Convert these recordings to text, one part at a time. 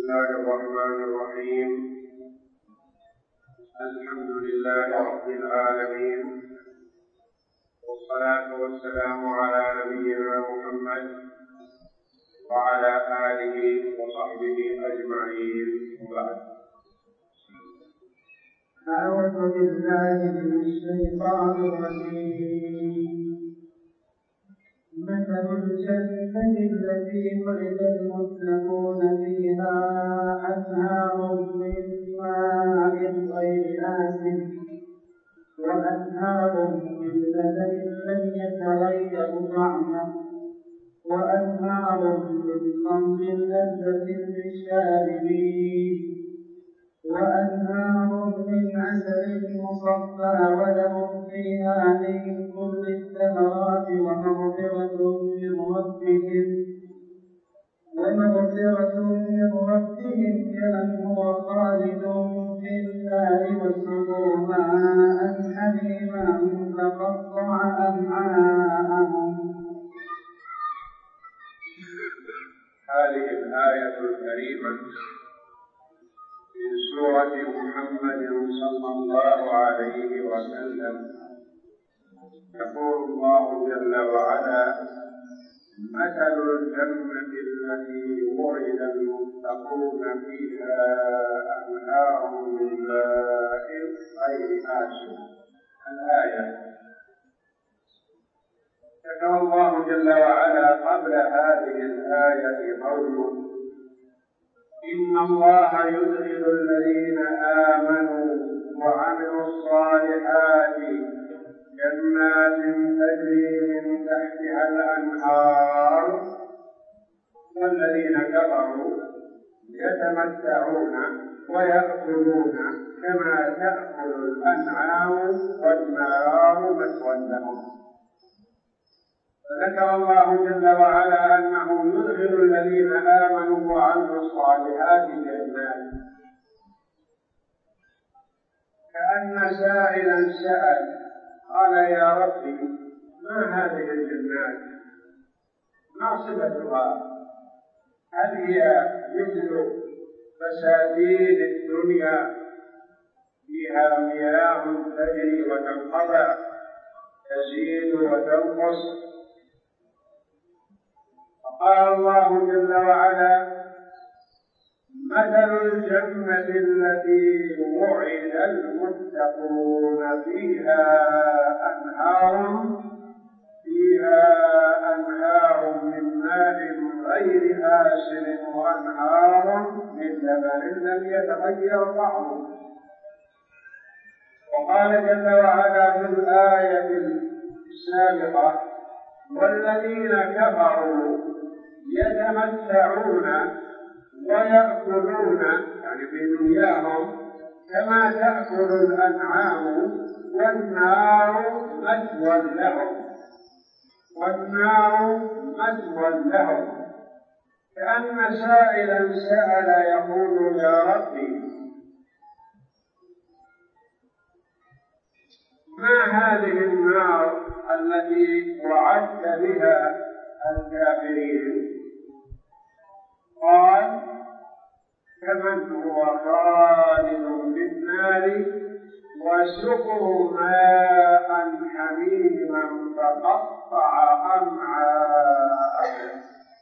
الله الرحمن الرحيم. الحمد لله رب العالمين، والصلاة والسلام على نبينا محمد وعلى آله وصحبه أجمعين، وبعد. أعوذ بالله من الشيطان الرجيم. مثل الجنة التي وعد المتقون فيها أنهار من ماء غير آسن وأنهار من لبن لم يتغير طعمه وأنهار من خمر لذة للشاربين وأنهار من عسل مصفى ولهم فيها من كل الثمرات ومغفرة من ربهم كمن هو خالد في النار وسقوا ماء حميما فقطع أمعاءهم. هذه الآية الكريمة من سورة محمد صلى الله عليه وسلم يقول الله جل وعلا: مثل الجنة التي وعد المتقون فيها أنهار من ماء غير آسن. الآية ذكر الله جل وعلا قبل هذه الآية قوله: إن الله يدخل الذين آمنوا وعملوا الصالحات جنات تجري من تحتها الأنهار والذين كفروا يتمتعون ويأكلون كما تأكل الأنعام والنار مثوى لهم. فذكر الله جل وعلا أنه يدخل الذين آمنوا وعملوا الصالحات جنات، كأن سائلا سأل قال: يا ربي، ما هذه الجنات؟ ما صفتها؟ هل هي مثل بساتين الدنيا فيها مياه تجري وتنقطع تزيد وتنقص؟ قال الله جل وعلا: مثل الجنة التي وعد المتقون فيها أنهار من ماء غير آسن وأنهار من لبن لم يتغير طعمه. وقال جل وعلا في الآية السابقة: والذين كفروا يتمتعون ويأكلون، يعني في دنياهم، كما تأكل الأنعام والنار مثوى لهم. كأن سائلا سأل يقول: يا ربي، ما هذه النار التي وعدت بها الكافرين؟ قال: كمن هو خالد في النار وسقوا ماء حميما فقطع أمعاءهم.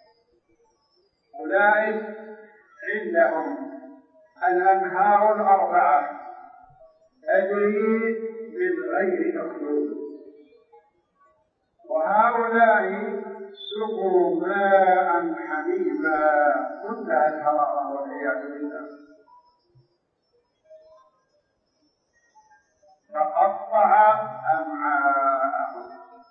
أولئك عندهم الأنهار الأربعة تجري من غير مخلوق، وهؤلاء سقوا ماء حميما منتهى الحرارة والعياذ بالله فقطع أمعاءهم.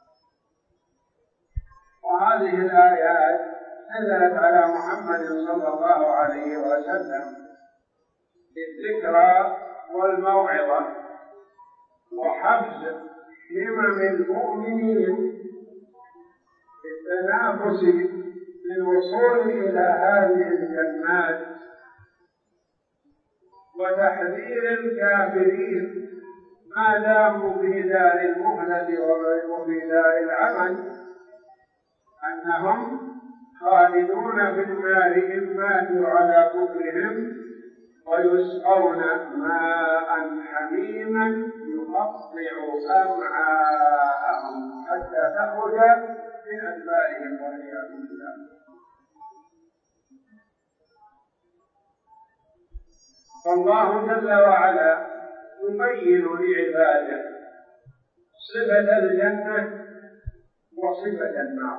وهذه الآيات نزلت على محمد صلى الله عليه وسلم للذكرى والموعظة وحفز همم المؤمنين التنافس للوصول إلى هذه الجنات، وتحذير الكافرين ما داموا في دار المهلة وفي دار العمل أنهم خالدون في النار إن ماتوا على كفرهم ويسقون ماء حميما يقطع أمعاءهم حتى تخرج من أدبارهم والعياذ بالله. فالله جل وعلا يبين لعباده صفة الجنة وصفة النار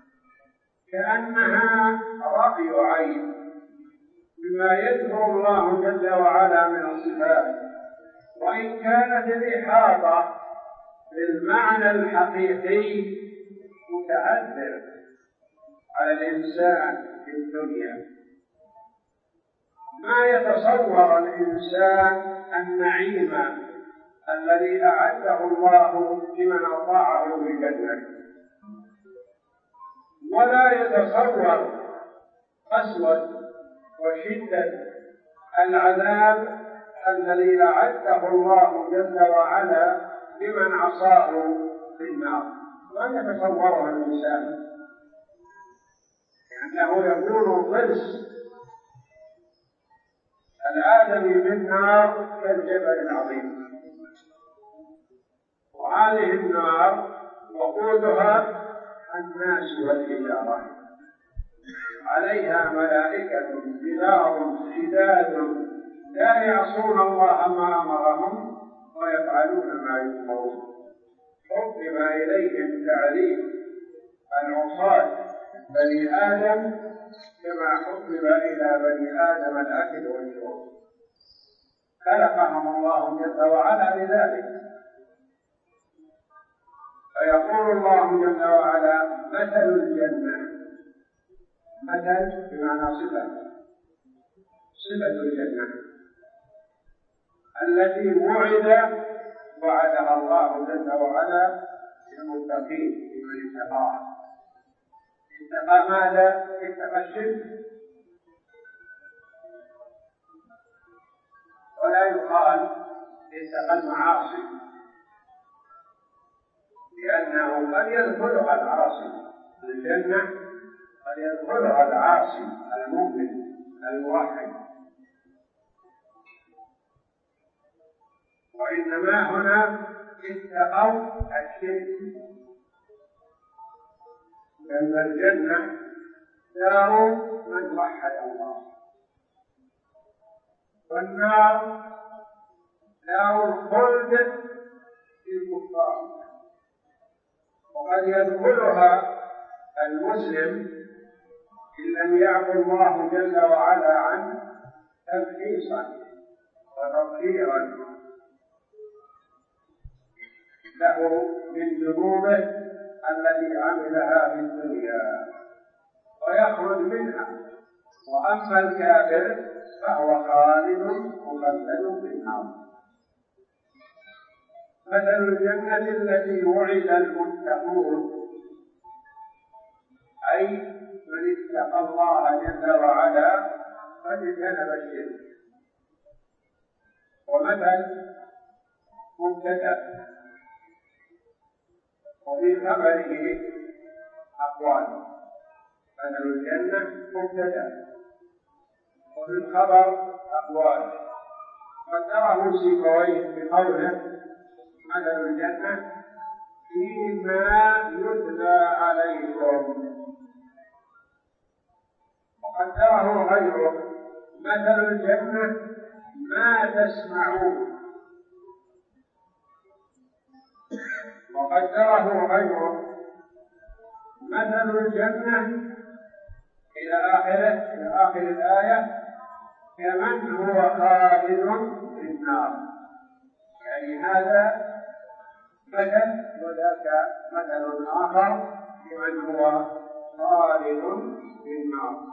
كأنها رأي عين بما يذكر الله جل وعلا من الصفات، وإن كانت الإحاطة بالمعنى الحقيقي متأثر على الإنسان في الدنيا. ما يتصور الإنسان النعيم الذي أعده الله لمن أطاعه في الجنة، ولا يتصور قسوة وشدة العذاب الذي أعده الله جل وعلا لمن عصاه في النار، لا يتصوره الإنسان، لأنه يكون ضرس الآدمي بالنار كالجبل العظيم. وهذه النار وقودها الناس والحجارة، عليها ملائكة غلاظ شداد لا يعصون الله ما أمرهم ويفعلون ما يؤمرون. حبب إليهم تعذيب العصاة بني آدم كما حبب إلى بني آدم الأكل والشرب، خلقهم الله جل وعلا لذلك. فيقول الله جل وعلا مثل الجنة، مثل بمعنى صفة الجنة التي وعدها الله جل وعلا للمتقين لمن اتقاه. اتقى ماذا؟ اتقى الشرك، ولا يقال اتقى المعاصي، لأنه قد يدخلها العاصي الجنة، قد يدخلها العاصي المؤمن الموحد، وإنما هنا اتقوا الشرك، لأن الجنة دار من وحد الله، والنار دار الخلد للكفار، وقد يدخلها المسلم إن لم يعفو الله جل وعلا عنه تمحيصا وتطهيرا له من ذنوبه التي عملها في الدنيا ويخرج منها. وأما الكافر فهو خالد مخلد في النار. مثل الجنة التي وعد المتقون، أي من اتقى الله جل وعلا فاجتنب الشرك. ومثل مبتدأ وفي خبره أقوال. مثل الجنة مبتدأ وفي الخبر أقوال، قدره سيبويه بقوله مثل الجنة فيما يتلى عليكم، وقدره غيره مثل الجنة ما تسمعون، وقدره غيره مثل الجنة إلى آخر الآية كمن هو خالد في النار. يعني هذا مثل وذاك مثل آخر لمن هو خالد في النار.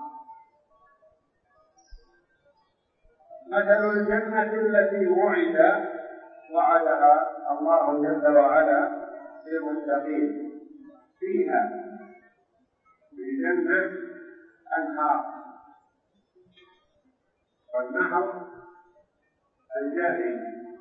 مثل الجنة التي وعدها الله جل وعلا للمتقين، فيها في الجنة أنهار، والنهر الجاري،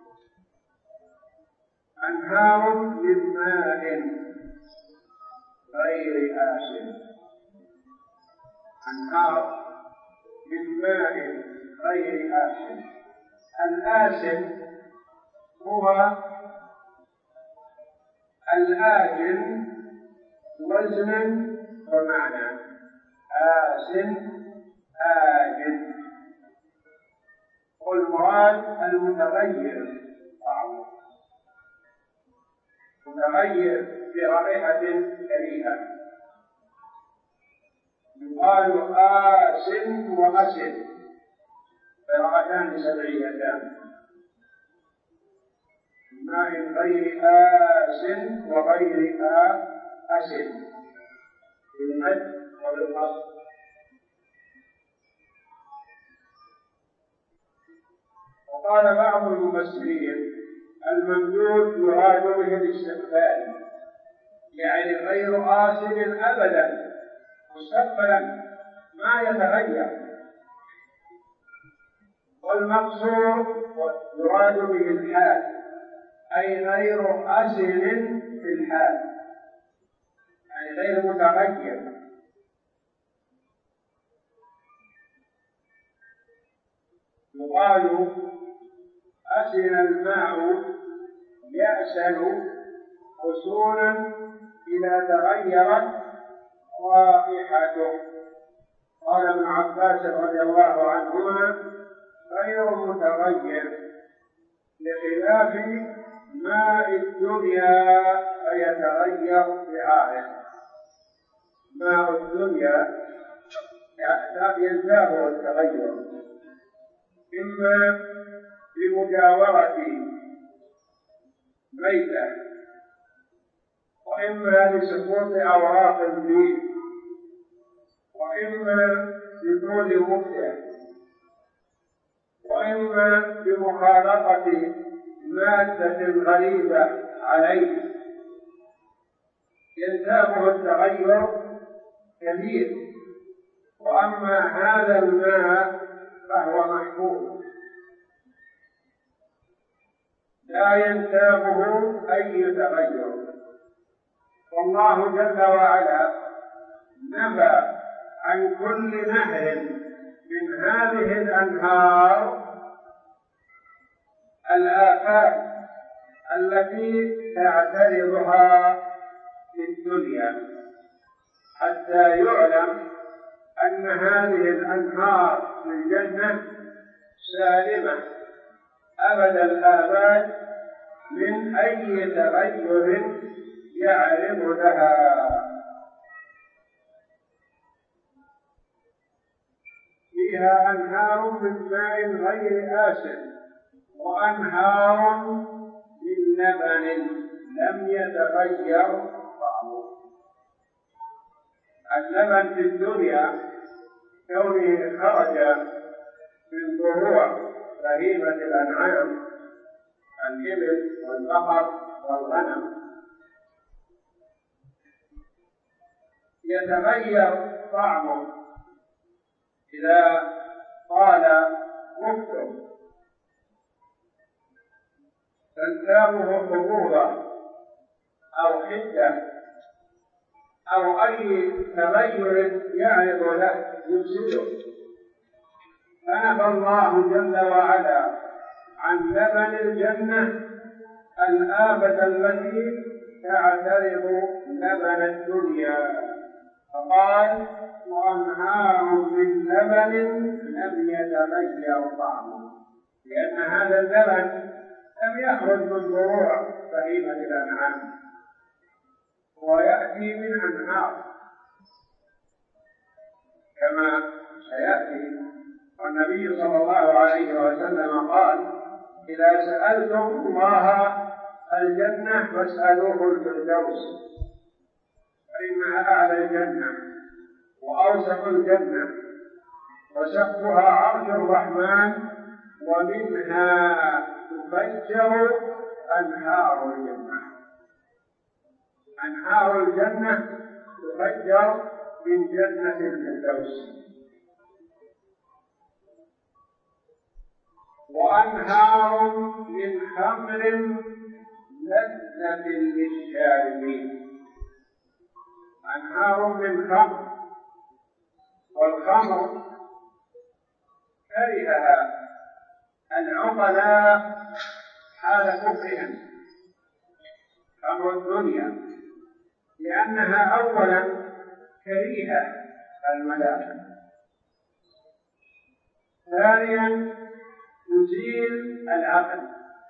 أنهار من ماء غير آسن أنهار من ماء غير آسن. الآسن هو الآجن وزنا ومعنى. آسن آجن، والمراد المتغير طعمه، متغير برائحة كريهة، يقال آسن وأسن، قراءتان سبعيتان، ماء غير آسن وغير أسن، بالمد وبالقصد. وقال بعض المفسرين الممدود يراد به الاستقبال، يعني غير آسن أبدا، مستقبلا ما يتغير. والمقصور يراد به الحال، أي غير آسن في الحال، يعني غير متغير. يقال أسن الماء يأسن أسونا إذا تغيرت رائحته. قال ابن عباس رضي الله عنهما غير متغير، بخلاف ماء الدنيا فيتغير بعارض. ماء الدنيا ينتابه التغير، إما بمجاورة ميتة، وإما بسقوط أوراق فيه، وإما بطول مكة، وإما بمخالطة مادة غريبة عليه، ينتابه التغير كبير. وأما هذا الماء فهو محفوظ لا ينتابه أي تغير. والله جل وعلا نفى عن كل نهر من هذه الأنهار الآفات التي تعترضها في الدنيا، حتى يعلم أن هذه الأنهار في الجنة سالمة أبد الآباد من أي تغير يعرض لها. فيها أنهار من ماء غير آسن، وأنهار من لبن لم يتغير طعمه. اللبن في الدنيا كونه خرج من ضروع بهيمة الأنعام، الإبل والبقر والغنم، يتغير طعمه إذا طال مكثه، تنتابه حموضة أو حدة أو أي تغير يعرض له يفسده. فنفى الله جل وعلا عن لبن الجنة الآفة التي تعترض لبن الدنيا، فقال وأنهار من لبن لم يتغير طعمه، لأن هذا اللبن لم يخرج من ضروع بهيمة الأنعام، ويأتي من أنهار كما سيأتي. والنبي صلى الله عليه وسلم قال إذا سألتم الله الجنة فاسألوه الفردوس، فإنها أعلى الجنة وأوسط الجنة وسقفها عرش الرحمن، ومنها تفجر أنهار الجنة. أنهار الجنة تفجر من جنة الفردوس. وأنهار من خمر لذة للشاربين. أنهار من خمر، والخمر كرهها العقلاء حال كفرهم، خمر الدنيا، لأنها أولا كريهة الملائكة، ثانيا تزيل العقل،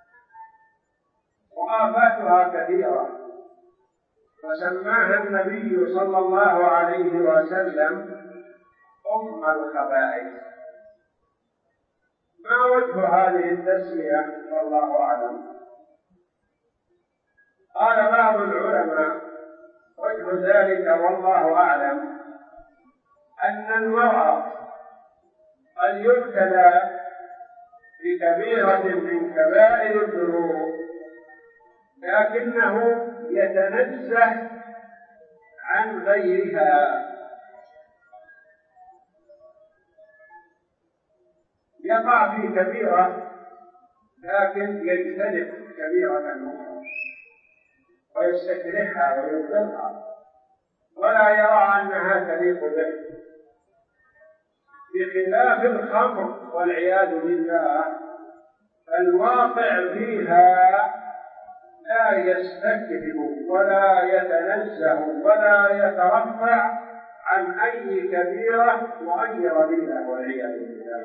وآفاتها كثيرة، وسماها النبي صلى الله عليه وسلم أم الخبائث. ما وجه هذه التسمية والله أعلم؟ قال بعض العلماء وجه ذلك والله أعلم أن المرء قد يبتلى بكبيرة من كبائر الذنوب لكنه يتنزه عن غيرها، يقع في كبيرة لكن يجتنب كبيرة أخرى ويستكرهها ويبغضها ولا يرى أنها تليق به، بخلاف الخمر والعياذ بالله الواقع فيها لا يستكبر ولا يتنزه ولا يترفع عن أي كبيرة وأي رذيلة والعياذ بالله.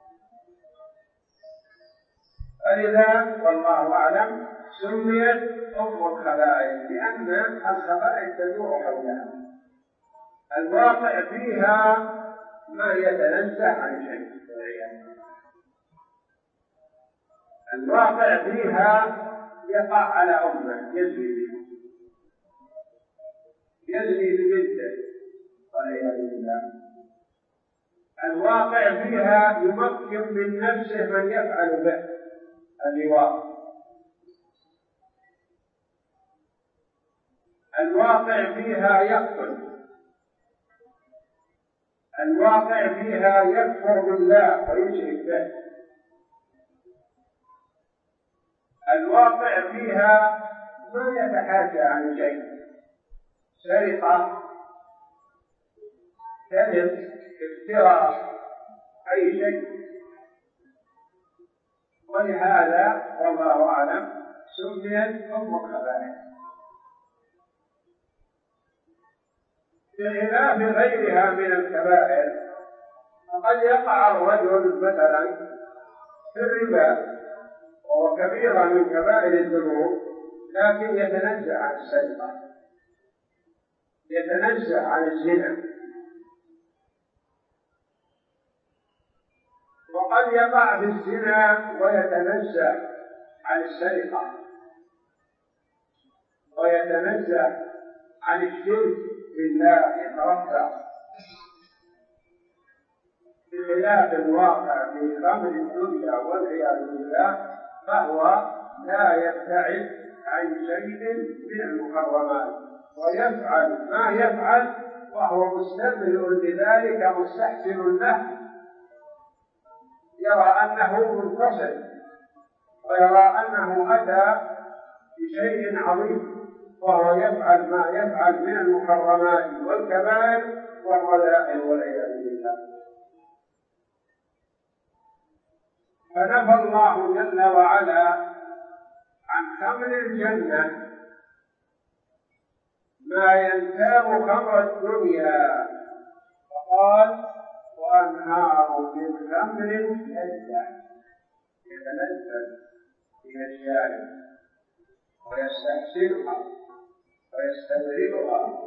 فلذا والله أعلم سميت أم الخبائث، لأن الخبائث تدور حولها، الواقع فيها ما يتنزه عن شيء، الواقع فيها يقع على أمه يزني ببنته والعياذ بالله، الواقع فيها يمكن من نفسه من يفعل به اللواء، الواقع فيها يقتل، الواقع فيها يكفر بالله ويشرك به، الواقع فيها ما يتحاشى عن شيء، سرقة، كذب، افتراء، أي شيء. ولهذا والله أعلم سميت أم الخبائث، بخلاف غيرها من الكبائر. فقد يقع الرجل مثلا في الربا وهو كبيرة من كبائر الذنوب لكن يتنزه عن السرقة، يتنزه عن الزنا، وقد يقع في الزنا ويتنزه عن السرقة ويتنزه عن الشرك بالله، يترفع، بخلاف الواقع في خمر الدنيا والعياذ بالله فهو لا يبتعد عن شيء من المحرمات ويفعل ما يفعل وهو مستمر لذلك مستحسن له، يرى أنه منتصر ويرى أنه أتى بشيء عظيم، وهو يفعل ما يفعل من المحرمات والكبائر والرذائل والعياذ بالله. فنفى الله جل وعلا عن خمر الجنة ما ينتاب خمر الدنيا، فقال وأنهار من خمر لذة يتلذذ بها الشارب ويستحسنها ويستبرئها،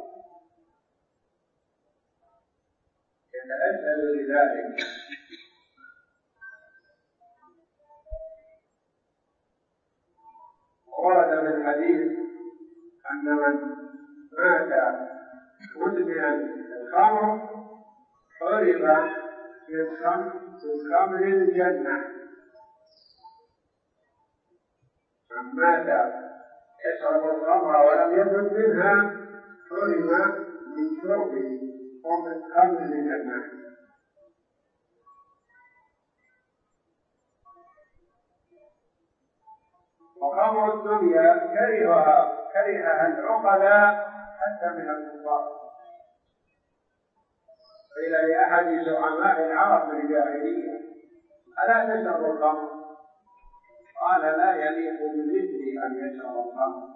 يتلذذ بذلك. ورد في الحديث أن من مات مدمنا الخمر حرم في خمر الجنة، من مات يشرب الخمر ولم يتب منها حرم من شربه ومن خمر الجنة. وخمر الدنيا كرهها العقلاء حتى من الكفار، قيل لأحد زعماء العرب في الجاهلية: ألا تشرب الخمر؟ قال: لا يليق بمثلي أن يشرب الخمر،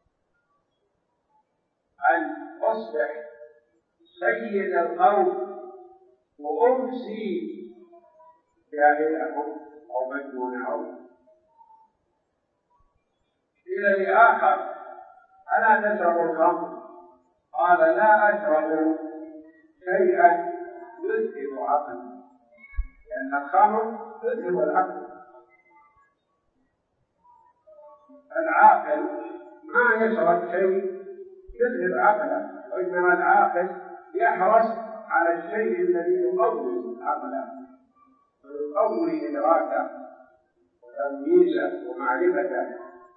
أن أصبح سيد القوم وأمسي جاهلهم أو مجنونهم. قيل لآخر: ألا تشرب الخمر؟ قال: لا أشرب شيئا يذهب عقلي، لأن الخمر تذهب العقل. العاقل ما يشرب شيء يذهب عقله، وإنما العاقل يحرص على الشيء الذي يقوي عقله ويقوي إدراكه وتمييزه ومعرفته.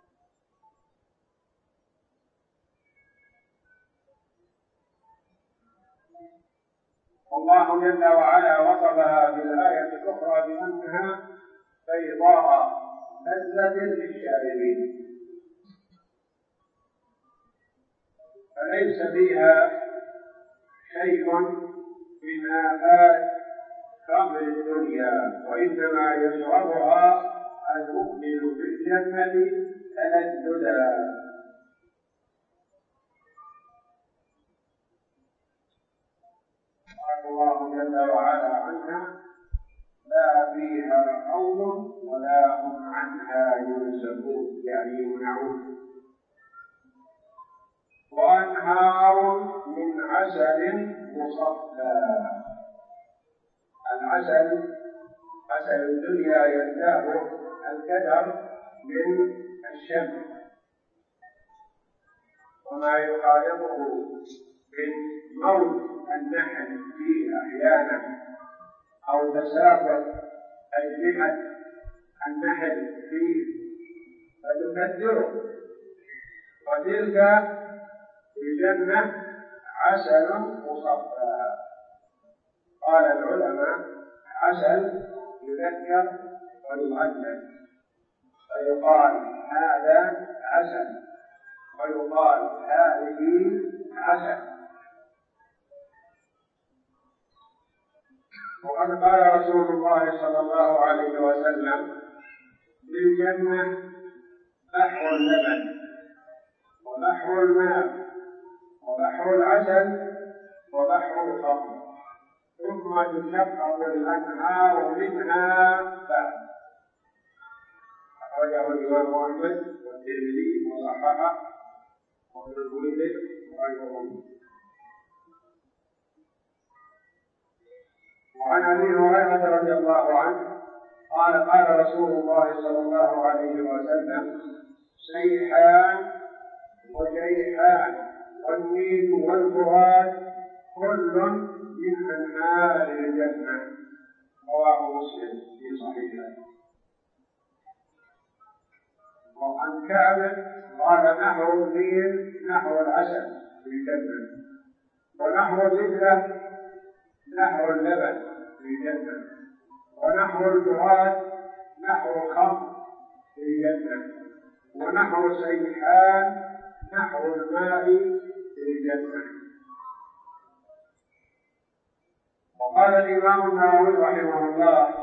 الله جل وعلا وصفها في الآية الأخرى بأنها بيضاء لذة للشاربين، فليس فيها شيء من آفات خمر الدنيا، وإنما يشربها المؤمن في الجنة تلذذا. قال الله جل وعلا عنها: لا فيها قول ولا هم عنها ينزفون، يعني يمنعون. وأنهار من عسل مصفى. العسل، عسل الدنيا ينتهي الكدر من الشمس وما يخالطه من موت النحل فيه أحيانا أو تساقط أجنحة النحل فيه فتكدره. وتلك الجنة عسل مصفى. قال العلماء: عسل يذكر ويؤنث، فيقال هذا عسل ويقال هذه عسل. وقد قال رسول الله صلى الله عليه وسلم: للجنة بحر اللبن وبحر الماء وبحر العسل وبحر الخمر، ثم تشقق الأنهار منها بعد. أخرجه الإمام أحمد والترمذي وصححه وابن المنذر وغيرهم. وعن أبي هريرة رضي الله عنه قال: قال رسول الله صلى الله عليه وسلم: سيحان وجيحان والنيل والفرات كل من أنهار الجنة. رواه مسلم في صحيحه. وعن كعب قال: نهر النيل نهر العسل في الجنة، ونهر دجلة نهر اللبن في الجنة، ونهر الفرات نهر الخمر في الجنة، ونهر سيحان نهر الماء في الجنة. وقال الإمام النووي رحمه الله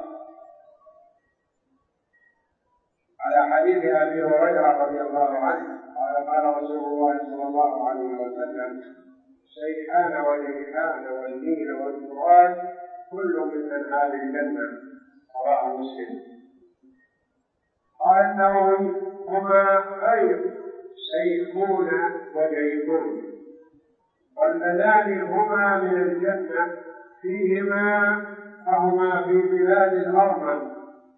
على حديث أبي هريرة رضي الله عنه قال: قال رسول الله صلى الله عليه وسلم: سيحان وجيحان والنيل والفرات كل من أنهار الجنة. رواه مسلم. قال النووي: هما خير سيحون وجيحون، واللذان هما من الجنة فيهما فهما في بلاد الأرمن،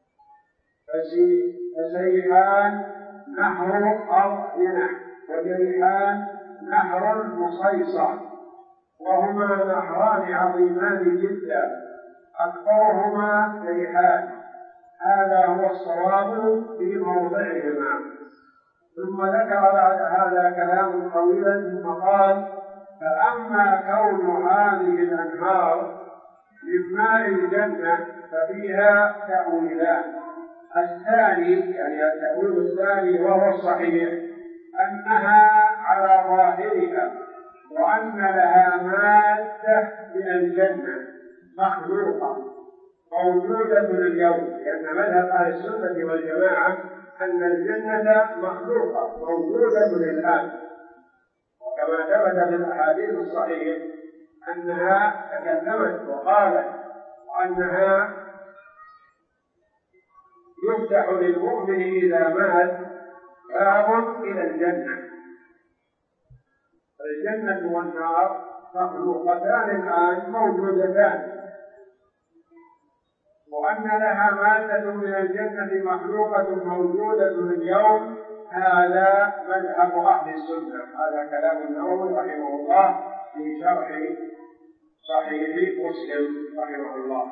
فسيحان نهر أرينة وجيحان نهر المصيصة، وهما نهران عظيمان جدا أكبرهما سيحان. هذا هو الصواب في موضعهما. ثم ذكر بعد هذا كلام طويلا ثم قال: فأما كون هذه الأنهار من ماء الجنة ففيها تأويلان. الثاني يعني التأويل الثاني وهو الصحيح أنها على ظاهرها، وأن لها مادة من الجنة مخلوقة موجودة اليوم، لأن مذهب أهل السنة والجماعة أن الجنة مخلوقة موجودة الآن، كما ثبت في الأحاديث الصحيحة أنها تكلمت وقالت أنها يفتح للمؤمن إذا مات باب إلى الجنة. الجنة والنار مخلوقتان الآن موجودتان، وأن لها مادة من الجنة مخلوقة موجودة اليوم، هذا مذهب أهل السنة. هذا كلام النووي رحمه الله في شرح صحيح مسلم رحمه الله.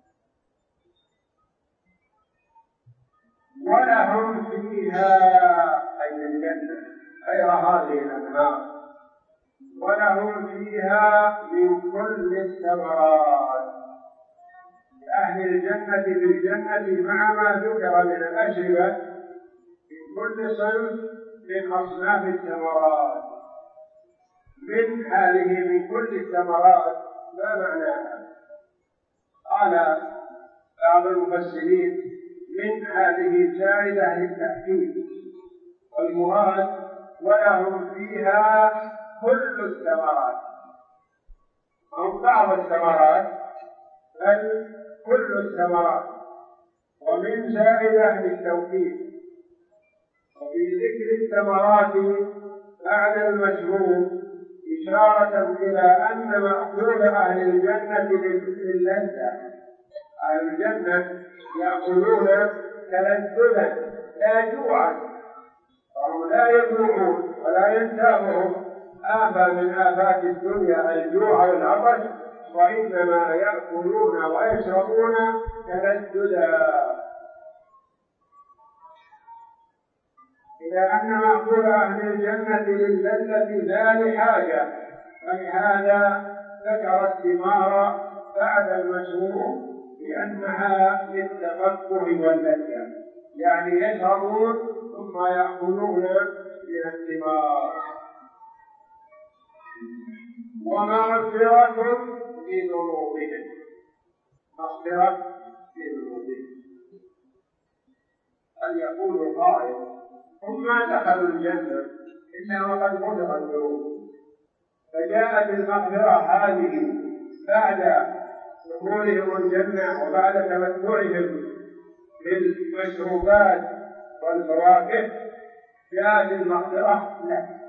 ولهم فيها أي الجنة غير هذه الأنهار، ولهم فيها من كل الثمرات. أهل الجنة في الجنة مع ما ذكر من الأشربة من كل صنف من أصناف الثمرات. من هذه من كل الثمرات ما معناها؟ قال بعض المفسرين من هذه زائدة للتأكيد، والمراد ولهم فيها كل الثمرات، أو بعض الثمرات بل كل الثمرات. ومن زائدة للتوكيد. وفي ذكر الثمرات بعد المشروب إشارة إلى أن مأكول أهل الجنة للذة. أهل الجنة يأكلون تلذذا لا جوعا، وهم لا يجوعون ولا ينتابهم آفة من آفات الدنيا الجوع والعطش، وإنما يأكلون ويشربون تلذذا. إلى أن مأكول أهل الجنة للذة لا لحاجة، فلهذا ذكر الثمار بعد المشروب لأنها للتفكه واللذة، يعني يشربون ثم يأكلون من الثمار. ومغفرة لذنوبهم، مغفرة لذنوبهم. قد يقول قائل هم ما دخلوا الجنة إلا وقد غفر الذنوب، فجاءت المغفرة هذه بعد دخولهم الجنة وبعد تمتعهم بالمشروبات والفواكه، جاءت المغفرة لا،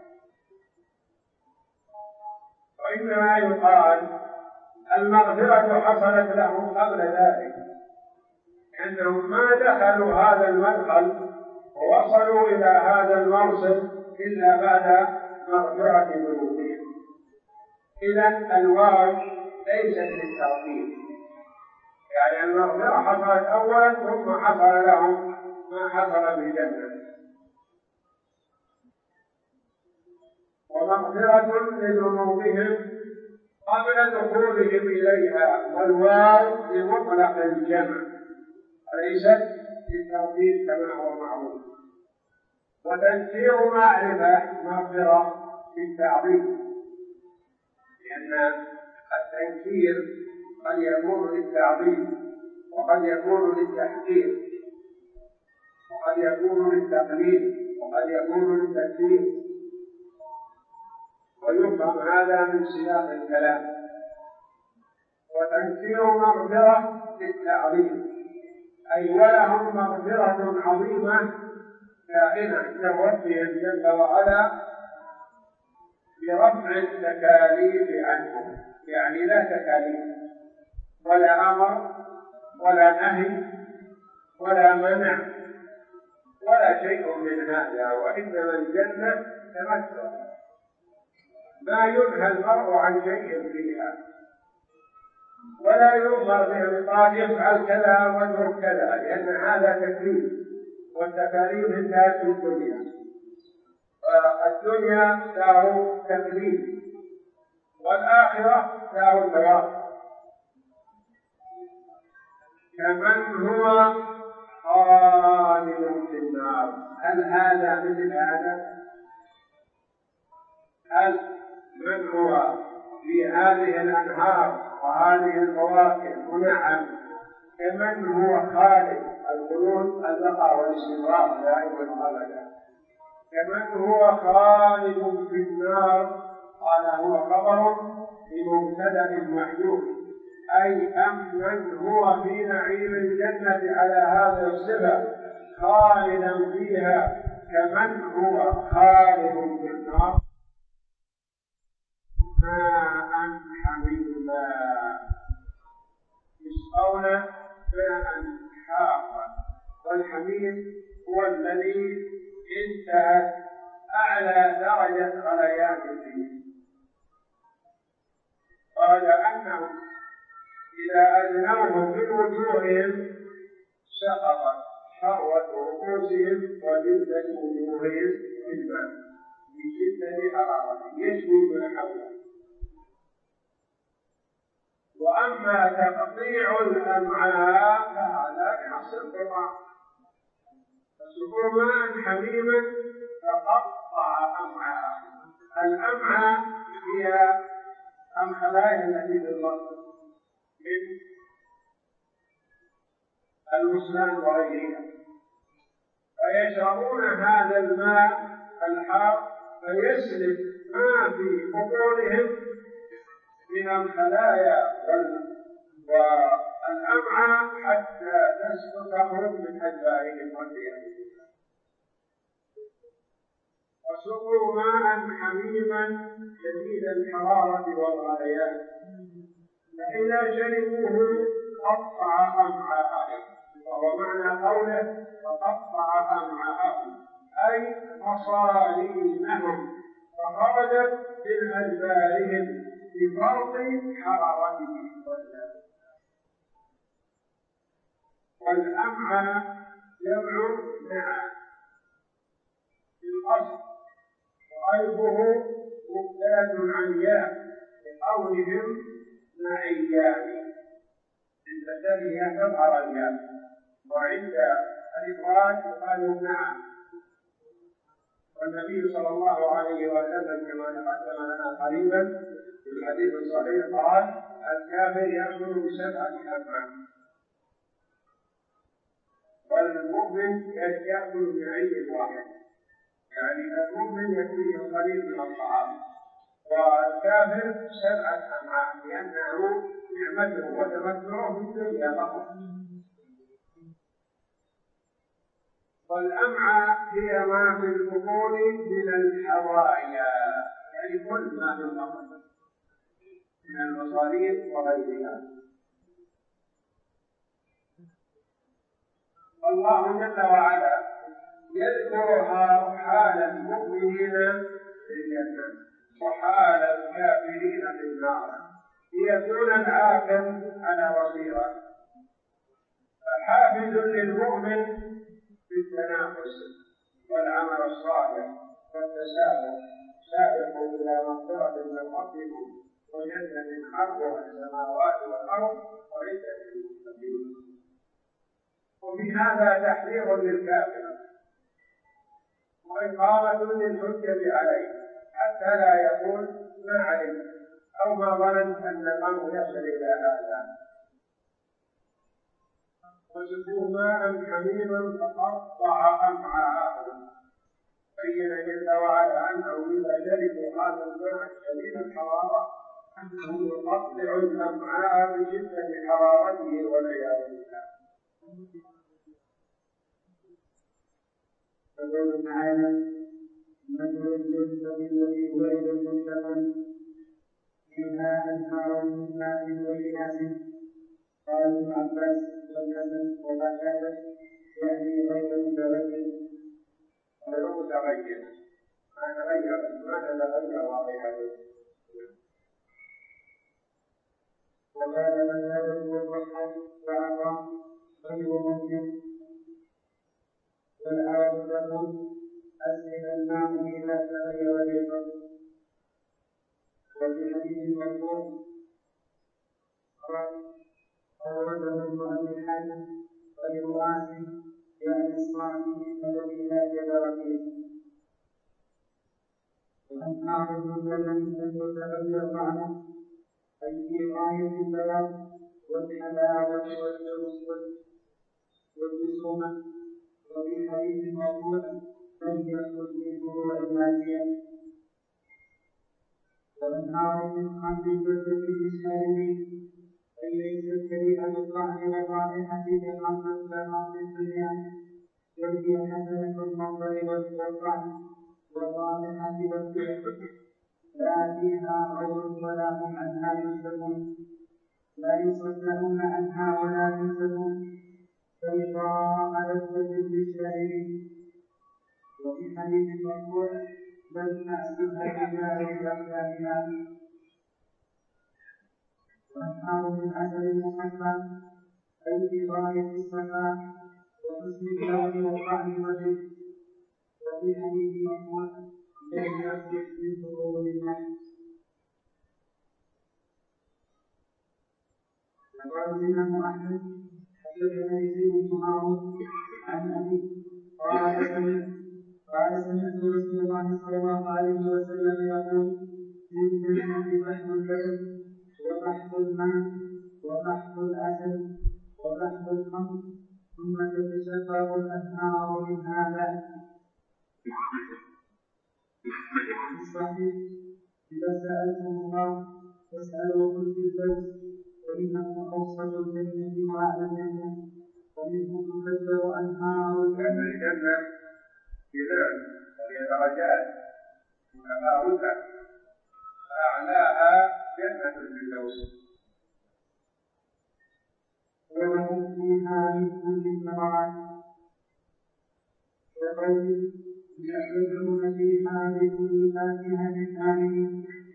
وإنما يقال المغفرة حصلت لهم قبل ذلك، لأنهم ما دخلوا هذا المدخل ووصلوا إلى هذا الموصل إلا بعد مغفرة ذنوبهم. إذن الواو ليست للترتيب، يعني المغفرة حصلت أولا ثم حصل لهم ما حصل بالجنة. ومغفرة لذنوبهم قبل دخولهم إليها، والواو لمطلق الجمع ليست للترتيب كما هو معروف. وتنكير معرفة مغفرة للتعظيم، لأن التنكير قد يكون للتعظيم وقد يكون للتحقير وقد يكون للتقليل وقد يكون للتكفير، ويفهم هذا من سياق الكلام. وتنكير مغفرة للتعظيم أي ولهم مغفرة عظيمة كائنة عند ربهم جل وعلا برفع التكاليف عنهم، يعني لا تكاليف ولا أمر ولا نهي ولا منع ولا شيء من هذا، وإنما الجنة تمتع ما ينهى المرء عن شيء فيها، ولا يؤمر بإبطال يفعل كذا واترك كذا، لأن هذا تكليف، والتكاليف انتهت في الدنيا. الدنيا دار تكليف والآخرة دار ثواب. كمن هو خالد في النار، هل هذا مثل هذا؟ هل من هو في هذه الأنهار وهذه الفواكه منعم كمن هو خالد الخلود البقاء والاستمرار دائما أبدا، كمن هو خالد في النار. قال هو خبر لمبتدأ محذوف، أي أمن هو في نعيم الجنة على هذا الصفة خالدا فيها كمن هو خالد في النار. ماء حميما يسقون ماء حارا، والحميم هو الذي انتهت أعلى درجة غليان فيه. قال أنهم إذا أذنوهم من وجوههم سقطت شهوة رؤوسهم وجلدة وجوههم في الماء بشدة حرارة يشوي من حوله. وأما تقطيع الأمعاء فهذا من السقطة، فسقوا ماء حميما فقطع أمعاء. الأمعاء هي الخلايا التي في البطن من الوصلان وغيرها، فيشربون هذا الماء الحار فيسلك ما في بطونهم من الخلايا والأمعاء حتى تخرج من أجزائهم والثياب. وسقوا ماء حميما شديد الحرارة والغليان، فإذا شربوه قطع أمعاءهم، وهو معنى قوله فقطع أمعاءهم أي مصارينهم، فخرجت من أجزائهم بفرط حرارته. والأمعاء جمع معا في الأصل، وغيبه مبتدأ عن ياء لقولهم معيان، عند التثنية تظهر الياء، وعند الإفراد يقال نعم. والنبي صلى الله عليه وسلم كما تقدم لنا قريبا في الحديث الصحيح قال الكافر يأكل بسبعة أمعاء، والمؤمن يأكل بعين واحد، يعني المؤمن يأكل القليل من الطعام، والكافر 7 أمعاء لأنه نعمته وتمتعه في الدنيا فقط. والأمعاء هي ما في البطون من الحوايا، يعني كل ما في البطن من المصاريف وغيرها. الله جل وعلا يذكرها حال المؤمنين في الجنة وحال الكافرين في النار ليكون العاقل على بصيرة. فحافز للمؤمن بالتنافس والعمل الصالح والتسابق، سابقوا إلى مغفرة من ربكم وجنة عرضها السماوات والأرض وعدة للمتقين. وفي هذا تحذير للكافر وإقامة للحجة عليه حتى لا يقول ما علم أو ما ظن أن الأمر يصل إلى هذا. وسقوا ماء حميما فقطع أمعاءهم، بين جل وعلا أنه إذا شربوا هذا الماء شديد الحرارة أنه يقطع الأمعاء بشدة حرارته والعياذ بالله. يقول تعالى مثل الجنة التي وعد المتقون فيها أنهار من ماء غير. قال ابن عباس والحسن وقتادة يعني غير متغير. غير متغير ما تغير واقعه. وقال قتادة والضحاك وعطاء غير ممكن. والعرب تقول أسلم الماء إذا تغير ريحه. وفي حديث مرفوع أورده ابن أبي حاتم غير عاصم يعني الصالحين الذي لا جدر فيه. وأنهار من لبن لم يتغير طعمه أي في غاية البياض والحلاوة والجسومة. وفي حديث مرفوع لم يخرج من فروع الماشية. والنار من خمر الجسد للشاربين، أي ليست كريهة الطعم والرائحة كخمر الدنيا، بل هي حسنة المنظر والطعم والرائحة والريح، لا فيها قول ولا هم عنها ينزفون، لا يصدعون عنها ولا ينزفون، بيضاء لذة للشاربين. وفي حديث مرفوع بل نحسبها بجار أقدامنا. وأنهار من عسل مصفى، أي في غاية الصفاء وحسن اللون والطعم والريح. وفي حديث مرفوع لم يخرج من فروض الماء. وقال الإمام أحمد حدثنا يزيد بن هارون عن أبي قال سمعت رسول الله صلى الله عليه وسلم يقول: في الجنة بحر البلد وبحر الماء وبحر العسل وبحر الخمر، ثم تتشقق الأنهار من هذا. في الصحيح: إذا سألتم الله فاسألوه الفردوس، فإنه أوسط الجنة وأعلى الجنة، ومنه تفجر أنهار الجنة جبال وهي درجات متفاوتة، فأعلاها جنة الفردوس، ولهم فيها من كل الثمرات. وقوله: يدعون فيها بكل فاكهة آمنين.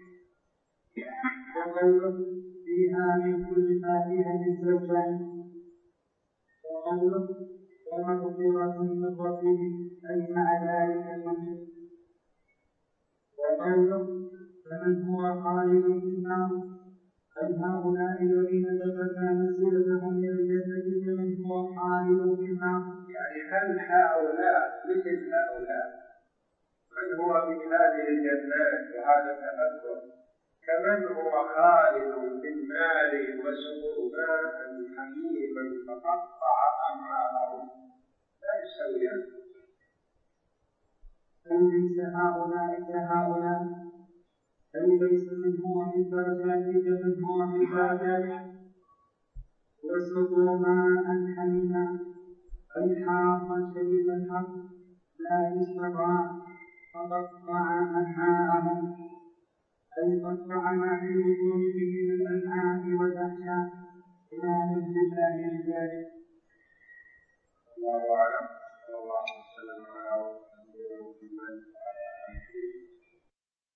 وقوله: فيها من كل فاكهة زوجان. وقوله: ومغفرة من ربهم، أي مع ذلك المنزل. وقوله: فمن هو خالد في النار، أي هؤلاء الذين ذكرنا منزلتهم من الجنة كمن هو خالد في النار. يعني هل هؤلاء مثل هؤلاء من هو في هذه الجنات وهذا التفكر كمن هو خالد في النار وسقوا ماء حميما فقطع أمعاءهم؟ لا يستويان. أي ليس هؤلاء كهؤلاء، أي ليس من هو في الدرجات كمن هو في الدرجات. وسقوا ماء حميما، أي حارا شديد الحر لا يستطاع، فقطع أمعاءهم، أي قطع ما في بطونهم من الأمعاء والأحشاء. إيمانا بالله بذلك. الله أعلم. صلى الله عليه وسلم على